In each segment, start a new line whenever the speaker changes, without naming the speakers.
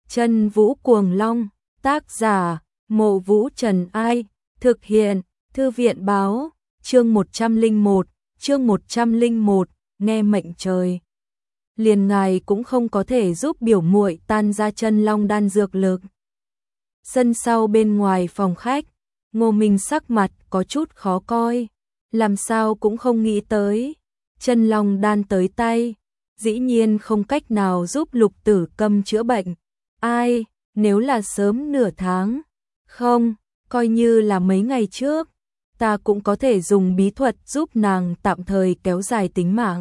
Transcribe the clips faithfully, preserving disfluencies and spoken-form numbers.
Chân Vũ Cuồng Long, tác giả, Mộ Vũ Trần Ai, thực hiện, Thư viện Báo, chương một trăm lẻ một, chương một trăm lẻ một, nghe mệnh trời. Liền ngài cũng không có thể giúp biểu muội tan ra chân long đan dược lực. Sân sau bên ngoài phòng khách, Ngô Minh sắc mặt có chút khó coi, làm sao cũng không nghĩ tới, chân long đan tới tay, dĩ nhiên không cách nào giúp Lục Tử Câm chữa bệnh. Ai, nếu là sớm nửa tháng, không, coi như là mấy ngày trước, ta cũng có thể dùng bí thuật giúp nàng tạm thời kéo dài tính mạng.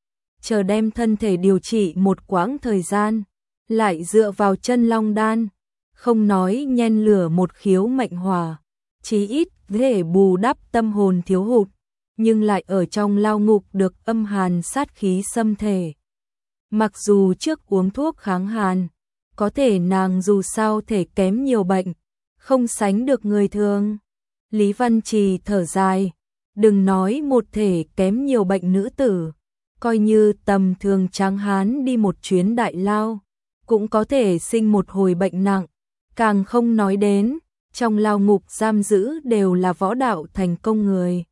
Chờ đem thân thể điều trị một quãng thời gian, lại dựa vào chân long đan, không nói nhen lửa một khiếu mệnh hỏa, chí ít để bù đắp tâm hồn thiếu hụt, nhưng lại ở trong lao ngục được âm hàn sát khí xâm thể. Mặc dù trước uống thuốc kháng hàn, có thể nàng dù sao thể kém nhiều bệnh, không sánh được người thường. Lý Văn Trì thở dài, đừng nói một thể kém nhiều bệnh nữ tử, coi như tầm thường tráng hán đi một chuyến đại lao, cũng có thể sinh một hồi bệnh nặng, càng không nói đến, trong lao ngục giam giữ đều là võ đạo thành công người.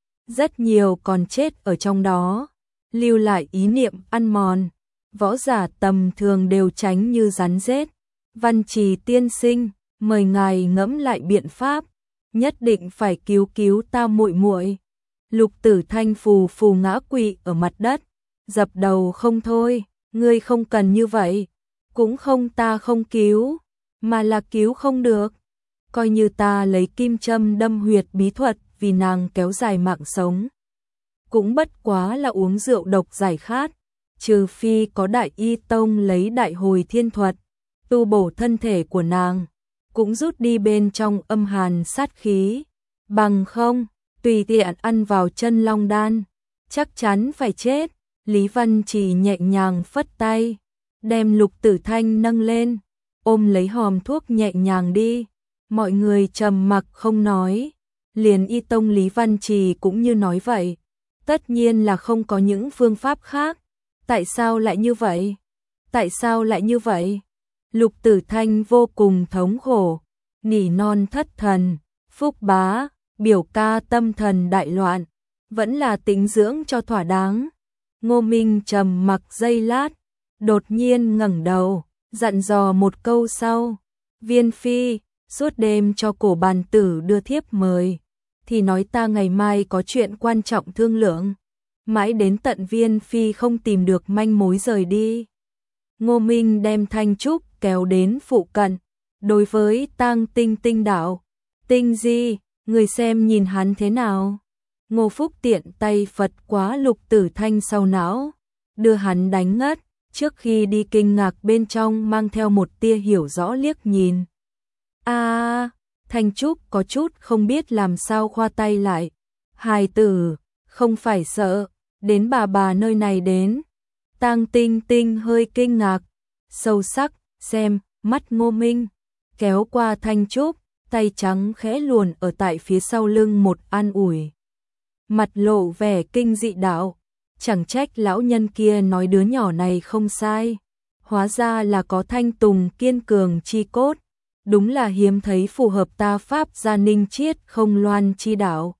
Rất nhiều còn chết ở trong đó, lưu lại ý niệm ăn mòn, võ giả tầm thường đều tránh như rắn rết. Văn Trì tiên sinh, mời ngài ngẫm lại biện pháp, nhất định phải cứu cứu ta muội muội. Lục Tử Thanh phù phù ngã quỵ ở mặt đất, dập đầu không thôi, ngươi không cần như vậy, cũng không ta không cứu, mà là cứu không được. Coi như ta lấy kim châm đâm huyệt bí thuật vì nàng kéo dài mạng sống, cũng bất quá là uống rượu độc giải khát, trừ phi có Đại Y Tông lấy Đại Hồi Thiên Thuật, tu bổ thân thể của nàng, cũng rút đi bên trong âm hàn sát khí, bằng không, tùy tiện ăn vào chân long đan, chắc chắn phải chết. Lý Văn Trì nhẹ nhàng phất tay, đem Lục Tử Thanh nâng lên, ôm lấy hòm thuốc nhẹ nhàng đi. Mọi người trầm mặc không nói, liền Y Tông Lý Văn Trì cũng như nói vậy, tất nhiên là không có những phương pháp khác. Tại sao lại như vậy? Tại sao lại như vậy? Lục Tử Thanh vô cùng thống khổ, nỉ non thất thần, Phúc bá, biểu ca tâm thần đại loạn, vẫn là tĩnh dưỡng cho thỏa đáng. Ngô Minh trầm mặc giây lát, đột nhiên ngẩng đầu, dặn dò một câu sau, Viên Phi, suốt đêm cho Cổ Bàn Tử đưa thiếp mời, thì nói ta ngày mai có chuyện quan trọng thương lượng. Mãi đến tận Viên Phi không tìm được manh mối rời đi. Ngô Minh đem Thanh Trúc kéo đến phụ cận, đối với Tang Tinh Tinh đạo, Tinh Di, người xem nhìn hắn thế nào. Ngô Phúc tiện tay phật quá Lục Tử Thanh sau não, đưa hắn đánh ngất, trước khi đi kinh ngạc bên trong mang theo một tia hiểu rõ liếc nhìn. A, à, Thanh Trúc có chút không biết làm sao khoa tay lại. Hài tử, không phải sợ, đến bà bà nơi này đến. Tang Tinh Tinh hơi kinh ngạc, sâu sắc, xem, mắt Ngô Minh, kéo qua Thanh Trúc, tay trắng khẽ luồn ở tại phía sau lưng một an ủi. Mặt lộ vẻ kinh dị đạo, chẳng trách lão nhân kia nói đứa nhỏ này không sai, hóa ra là có thanh tùng kiên cường chi cốt, đúng là hiếm thấy phù hợp ta pháp gia Ninh Chiết không loan chi đạo.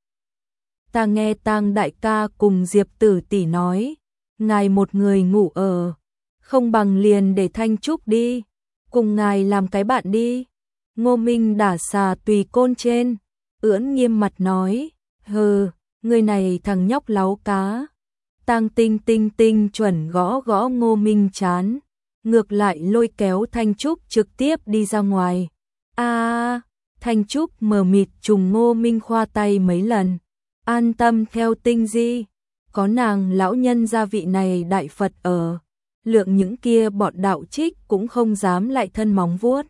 Ta nghe Tang đại ca cùng Diệp Tử tỷ nói, ngài một người ngủ ở, không bằng liền để Thanh Trúc đi, cùng ngài làm cái bạn đi. Ngô Minh đả xà tùy côn trên, ưỡn nghiêm mặt nói, hừ, người này thằng nhóc láu cá. Tang Tinh Tinh Tinh chuẩn gõ gõ Ngô Minh chán, ngược lại lôi kéo Thanh Trúc trực tiếp đi ra ngoài. A, à, Thanh Trúc mờ mịt trùng Ngô Minh khoa tay mấy lần, an tâm theo Tinh Di, có nàng lão nhân gia vị này đại Phật ở, lượng những kia bọn đạo trích cũng không dám lại thân móng vuốt.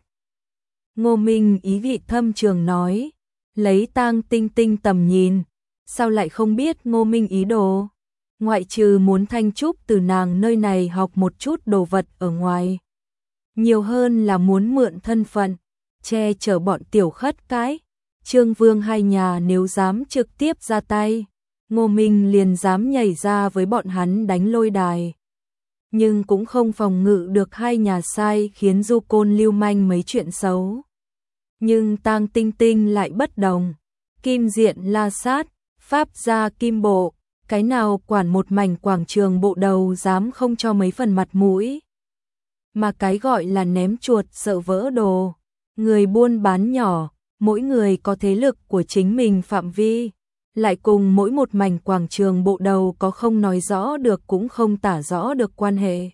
Ngô Minh ý vị thâm trường nói, lấy Tang Tinh Tinh tầm nhìn, sao lại không biết Ngô Minh ý đồ, ngoại trừ muốn Thanh Trúc từ nàng nơi này học một chút đồ vật ở ngoài, nhiều hơn là muốn mượn thân phận, che chở bọn tiểu khất cái. Trương Vương hai nhà nếu dám trực tiếp ra tay, Ngô Minh liền dám nhảy ra với bọn hắn đánh lôi đài. nhưng cũng không phòng ngự được hai nhà sai khiến du côn lưu manh mấy chuyện xấu. Nhưng Tang Tinh Tinh lại bất đồng, kim diện la sát, pháp gia kim bộ, cái nào quản một mảnh quảng trường bộ đầu dám không cho mấy phần mặt mũi. Mà cái gọi là ném chuột sợ vỡ đồ, người buôn bán nhỏ, mỗi người có thế lực của chính mình phạm vi, lại cùng mỗi một mảnh quảng trường bộ đầu có không nói rõ được cũng không tả rõ được quan hệ.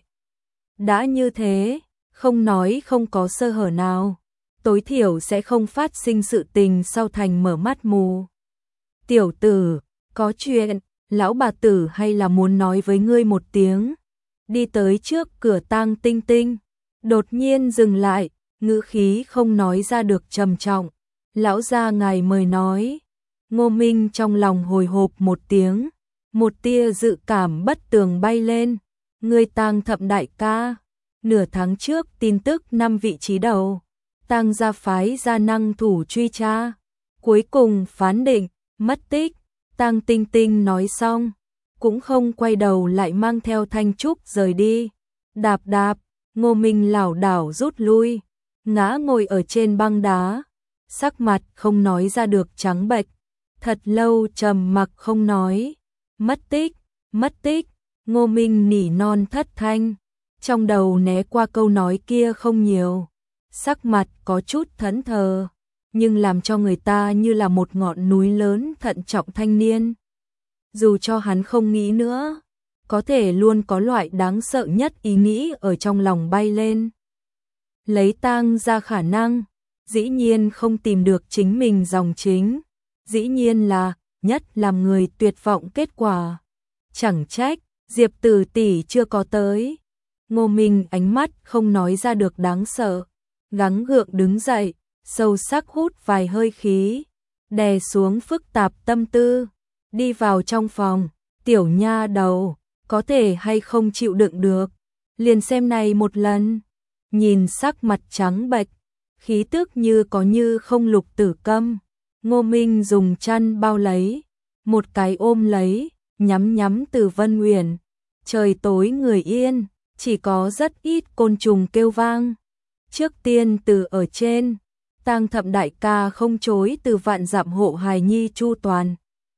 Đã như thế, không nói không có sơ hở nào, tối thiểu sẽ không phát sinh sự tình sau thành mở mắt mù. Tiểu tử, có chuyện, lão bà tử hay là muốn nói với ngươi một tiếng. Đi tới trước cửa Tang Tinh Tinh, đột nhiên dừng lại, ngữ khí không nói ra được trầm trọng. Lão gia ngài mời nói. Ngô Minh trong lòng hồi hộp một tiếng, một tia dự cảm bất tường bay lên. Ngươi Tang Thậm đại ca, nửa tháng trước tin tức năm vị trí đầu, Tang gia phái gia năng thủ truy tra, cuối cùng phán định mất tích. Tang Tinh Tinh nói xong, cũng không quay đầu lại mang theo Thanh Trúc rời đi. Đạp đạp, Ngô Minh lảo đảo rút lui, ngã ngồi ở trên băng đá, sắc mặt không nói ra được trắng bệch, thật lâu trầm mặc không nói. Mất tích, mất tích, Ngô Minh nỉ non thất thanh, trong đầu né qua câu nói kia không nhiều, sắc mặt có chút thẫn thờ, nhưng làm cho người ta như là một ngọn núi lớn thận trọng thanh niên. Dù cho hắn không nghĩ nữa, có thể luôn có loại đáng sợ nhất ý nghĩ ở trong lòng bay lên. Lấy Tang ra khả năng, dĩ nhiên không tìm được chính mình dòng chính, dĩ nhiên là nhất làm người tuyệt vọng kết quả. Chẳng trách, Diệp Tử tỷ chưa có tới. Ngô Minh ánh mắt không nói ra được đáng sợ, gắng gượng đứng dậy, sâu sắc hút vài hơi khí, đè xuống phức tạp tâm tư, đi vào trong phòng. Tiểu nha đầu, có thể hay không chịu đựng được, liền xem này một lần. Nhìn sắc mặt trắng bệch, khí tức như có như không Lục Tử Câm, Ngô Minh dùng chăn bao lấy, một cái ôm lấy, nhắm nhắm Từ Vân Uyển. Trời tối người yên, chỉ có rất ít côn trùng kêu vang. Trước tiên từ ở trên, Tang Thậm đại ca không chối từ vạn dặm hộ hài nhi chu toàn.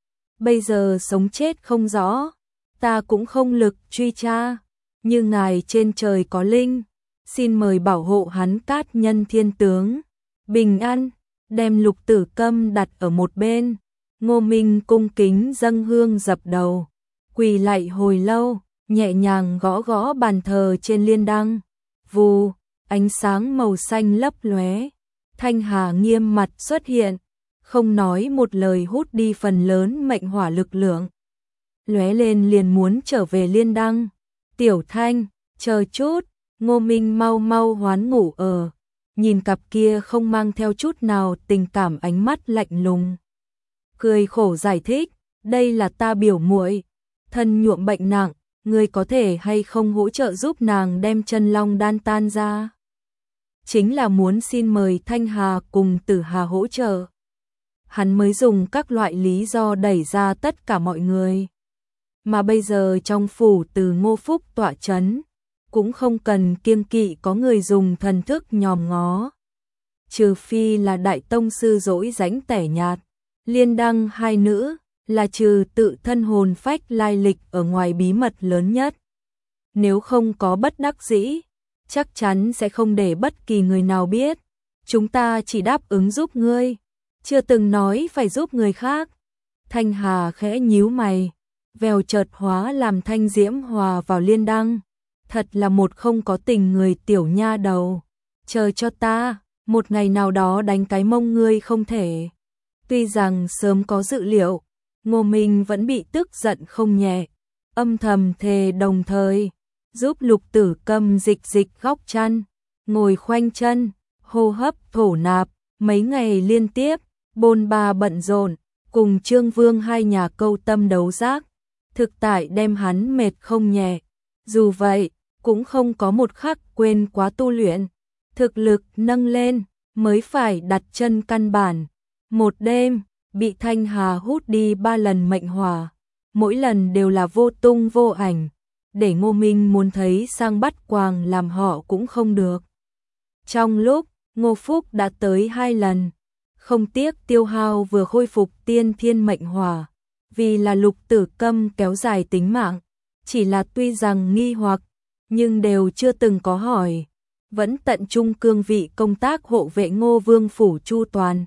Bây giờ sống chết không rõ, ta cũng không lực truy tra, nhưng ngài trên trời có linh, xin mời bảo hộ hắn Cát Nhân Thiên tướng bình an. Đem Lục Tử Câm đặt ở một bên, Ngô Minh cung kính dâng hương dập đầu, quỳ lạy hồi lâu, nhẹ nhàng gõ gõ bàn thờ trên liên đăng. Vù, ánh sáng màu xanh lấp lóe, Thanh Hà nghiêm mặt xuất hiện, không nói một lời hút đi phần lớn mệnh hỏa lực lượng. Lóe lên liền muốn trở về liên đăng. Tiểu Thanh, chờ chút, Ngô Minh mau mau hoán ngủ ở, nhìn cặp kia không mang theo chút nào tình cảm ánh mắt lạnh lùng. Cười khổ giải thích, đây là ta biểu muội, thân nhuộm bệnh nặng, ngươi có thể hay không hỗ trợ giúp nàng đem chân long đan tan ra? Chính là muốn xin mời Thanh Hà cùng Tử Hà hỗ trợ. Hắn mới dùng các loại lý do đẩy ra tất cả mọi người. Mà bây giờ trong phủ Từ Ngô Phúc tọa chấn, cũng không cần kiêng kỵ có người dùng thần thức nhòm ngó. Trừ phi là đại tông sư dỗi rãnh tẻ nhạt, liên đăng hai nữ, là trừ tự thân hồn phách lai lịch ở ngoài bí mật lớn nhất. Nếu không có bất đắc dĩ, chắc chắn sẽ không để bất kỳ người nào biết. Chúng ta chỉ đáp ứng giúp ngươi, chưa từng nói phải giúp người khác. Thanh Hà khẽ nhíu mày, vèo chợt hóa làm thanh diễm hòa vào liên đăng. Thật là một không có tình người tiểu nha đầu. Chờ cho ta, một ngày nào đó đánh cái mông ngươi không thể. Tuy rằng sớm có dự liệu, Ngô Minh vẫn bị tức giận không nhẹ, âm thầm thề đồng thời giúp Lục Tử Câm dịch dịch góc chăn, ngồi khoanh chân, hô hấp thổ nạp, mấy ngày liên tiếp, bôn ba bận rộn, cùng Trương Vương hai nhà câu tâm đấu giác, thực tại đem hắn mệt không nhẹ. Dù vậy, cũng không có một khắc quên quá tu luyện, thực lực nâng lên, mới phải đặt chân căn bản. Một đêm, bị Thanh Hà hút đi ba lần mệnh hỏa, mỗi lần đều là vô tung vô ảnh, để Ngô Minh muốn thấy sang bắt quàng làm họ cũng không được. Trong lúc Ngô Phúc đã tới hai lần, không tiếc tiêu hao vừa khôi phục tiên thiên mệnh hỏa, vì là Lục Tử Câm kéo dài tính mạng, chỉ là tuy rằng nghi hoặc, nhưng đều chưa từng có hỏi, vẫn tận trung cương vị công tác hộ vệ Ngô Vương phủ chu toàn.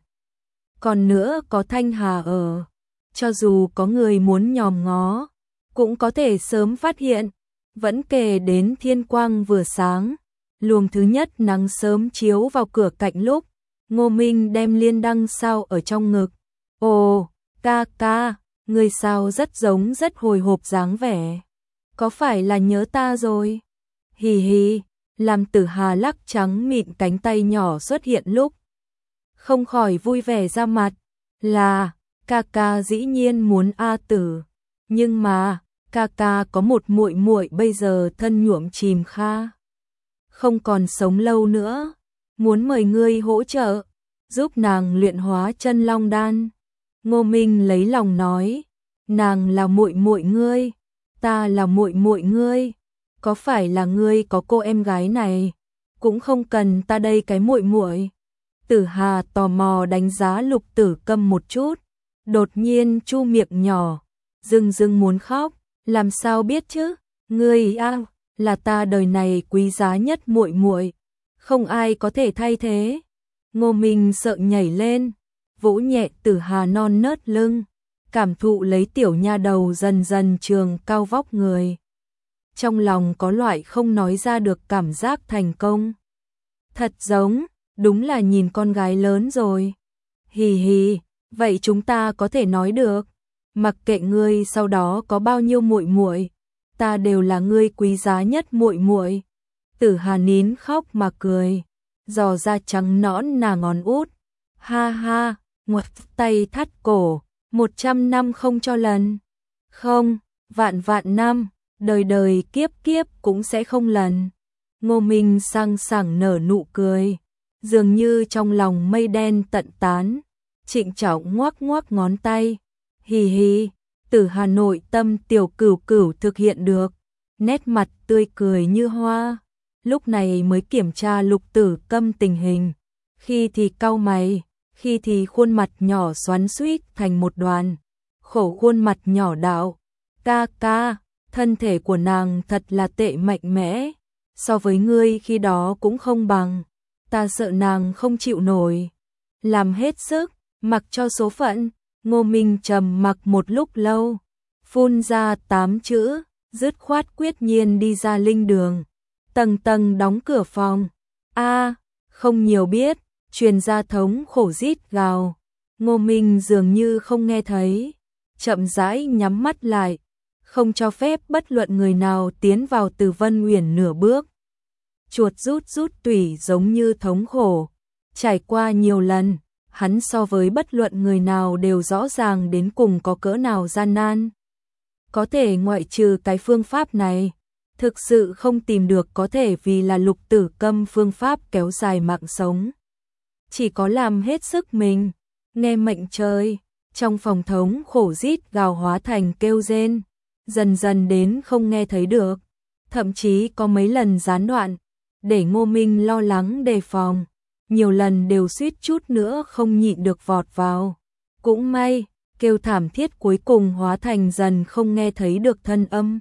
Còn nữa có Thanh Hà ở, cho dù có người muốn nhòm ngó, cũng có thể sớm phát hiện, vẫn kể đến thiên quang vừa sáng, luồng thứ nhất nắng sớm chiếu vào cửa cạnh lúc Ngô Minh đem liên đăng sao ở trong ngực. Ồ, ca ca, người sao rất giống rất hồi hộp dáng vẻ. Có phải là nhớ ta rồi? Hì hì, làm Tử Hà lắc trắng mịn cánh tay nhỏ xuất hiện lúc. Không khỏi vui vẻ ra mặt, là, ca ca dĩ nhiên muốn A Tử. Nhưng mà, ca ca có một muội muội bây giờ thân nhuộm chìm kha. Không còn sống lâu nữa, muốn mời ngươi hỗ trợ, giúp nàng luyện hóa chân long đan. Ngô Minh lấy lòng nói, nàng là muội muội ngươi, ta là muội muội ngươi, có phải là ngươi có cô em gái này, cũng không cần ta đây cái muội muội. Tử Hà tò mò đánh giá Lục Tử Câm một chút, đột nhiên chu miệng nhỏ, rưng rưng muốn khóc, làm sao biết chứ, ngươi a, là ta đời này quý giá nhất muội muội, không ai có thể thay thế. Ngô Minh sợ nhảy lên, vỗ nhẹ Tử Hà non nớt lưng, cảm thụ lấy tiểu nha đầu dần dần trường cao vóc người. Trong lòng có loại không nói ra được cảm giác thành công. Thật giống, đúng là nhìn con gái lớn rồi. Hì hì, vậy chúng ta có thể nói được, mặc kệ ngươi sau đó có bao nhiêu muội muội, ta đều là ngươi quý giá nhất muội muội. Tử Hà nín khóc mà cười, giò da trắng nõn nà ngón út. Ha ha, ngoặt tay thắt cổ, một trăm năm không cho lần. Không, vạn vạn năm, đời đời kiếp kiếp cũng sẽ không lần. Ngô Minh sang sảng nở nụ cười, dường như trong lòng mây đen tận tán, trịnh trọng ngoắc ngoắc ngón tay. Hì hì, Tử Hà nội tâm tiểu cửu cửu thực hiện được, nét mặt tươi cười như hoa. Lúc này mới kiểm tra Lục Tử Câm tình hình, khi thì cau mày, khi thì khuôn mặt nhỏ xoắn xuýt thành một đoàn, khổ khuôn mặt nhỏ đạo, ca ca, thân thể của nàng thật là tệ mạnh mẽ, so với ngươi khi đó cũng không bằng, ta sợ nàng không chịu nổi. Làm hết sức, mặc cho số phận. Ngô Minh trầm mặc một lúc lâu, phun ra tám chữ, dứt khoát quyết nhiên đi ra linh đường, tầng tầng đóng cửa phòng. A, không nhiều biết, truyền ra thống khổ rít gào. Ngô Minh dường như không nghe thấy, chậm rãi nhắm mắt lại, không cho phép bất luận người nào tiến vào Từ Vân Uyển nửa bước. Chuột rút rút tủy giống như thống khổ, trải qua nhiều lần, hắn so với bất luận người nào đều rõ ràng đến cùng có cỡ nào gian nan. Có thể ngoại trừ cái phương pháp này, thực sự không tìm được có thể vì là Lục Tử Câm phương pháp kéo dài mạng sống. Chỉ có làm hết sức mình, nghe mệnh trời, trong phòng thống khổ rít gào hóa thành kêu rên, dần dần đến không nghe thấy được, thậm chí có mấy lần gián đoạn, để Ngô Minh lo lắng đề phòng, nhiều lần đều suýt chút nữa không nhịn được vọt vào. Cũng may, kêu thảm thiết cuối cùng hóa thành dần không nghe thấy được thân âm.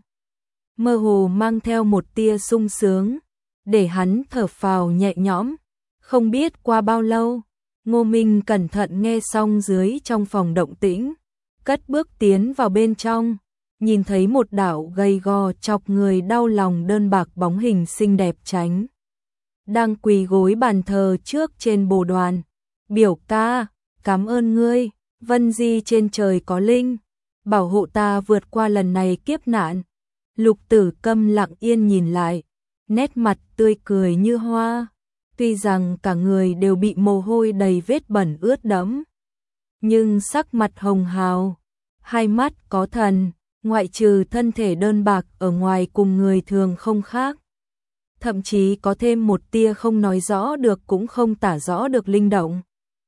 Mơ hồ mang theo một tia sung sướng, để hắn thở phào nhẹ nhõm. Không biết qua bao lâu, Ngô Minh cẩn thận nghe xong dưới trong phòng động tĩnh, cất bước tiến vào bên trong, nhìn thấy một đạo gầy gò chọc người đau lòng đơn bạc bóng hình xinh đẹp tránh. Đang quỳ gối bàn thờ trước trên bồ đoàn. Biểu ca, cảm ơn ngươi, Vân Di trên trời có linh, bảo hộ ta vượt qua lần này kiếp nạn. Lục Tử Câm lặng yên nhìn lại, nét mặt tươi cười như hoa, tuy rằng cả người đều bị mồ hôi đầy vết bẩn ướt đẫm, nhưng sắc mặt hồng hào, hai mắt có thần, ngoại trừ thân thể đơn bạc ở ngoài cùng người thường không khác. Thậm chí có thêm một tia không nói rõ được cũng không tả rõ được linh động.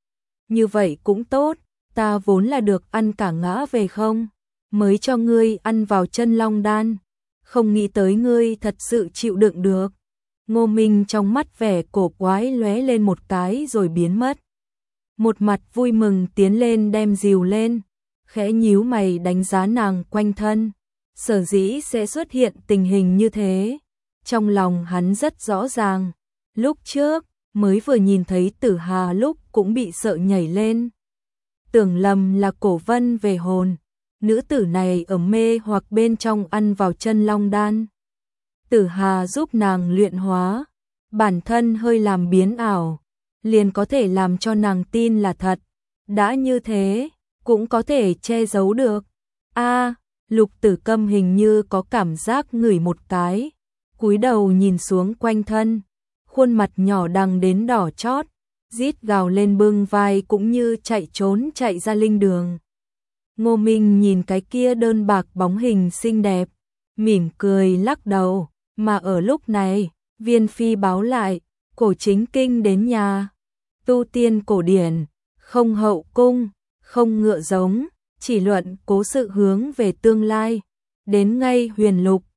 Như vậy cũng tốt, ta vốn là được ăn cả ngã về không, mới cho ngươi ăn vào chân long đan. không nghĩ tới ngươi thật sự chịu đựng được. Ngô Minh trong mắt vẻ cổ quái lóe lên một cái rồi biến mất. Một mặt vui mừng tiến lên đem dìu lên, khẽ nhíu mày đánh giá nàng quanh thân. Sở dĩ sẽ xuất hiện tình hình như thế, trong lòng hắn rất rõ ràng. Lúc trước, mới vừa nhìn thấy Tử Hà lúc cũng bị sợ nhảy lên. Tưởng lầm là Cổ Vân về hồn, nữ tử này ở mê hoặc bên trong ăn vào chân long đan. Tử Hà giúp nàng luyện hóa, bản thân hơi làm biến ảo, liền có thể làm cho nàng tin là thật. Đã như thế, cũng có thể che giấu được. A, Lục Tử Câm hình như có cảm giác ngửi một cái, cúi đầu nhìn xuống quanh thân, khuôn mặt nhỏ đằng đến đỏ chót, rít gào lên bưng vai cũng như chạy trốn chạy ra linh đường. Ngô Minh nhìn cái kia đơn bạc bóng hình xinh đẹp, mỉm cười lắc đầu, mà ở lúc này, Viên Phi báo lại, Cổ Chính Kinh đến nhà. Tu tiên cổ điển, không hậu cung, không ngựa giống, chỉ luận cố sự hướng về tương lai. Đến ngay Huyền Lục,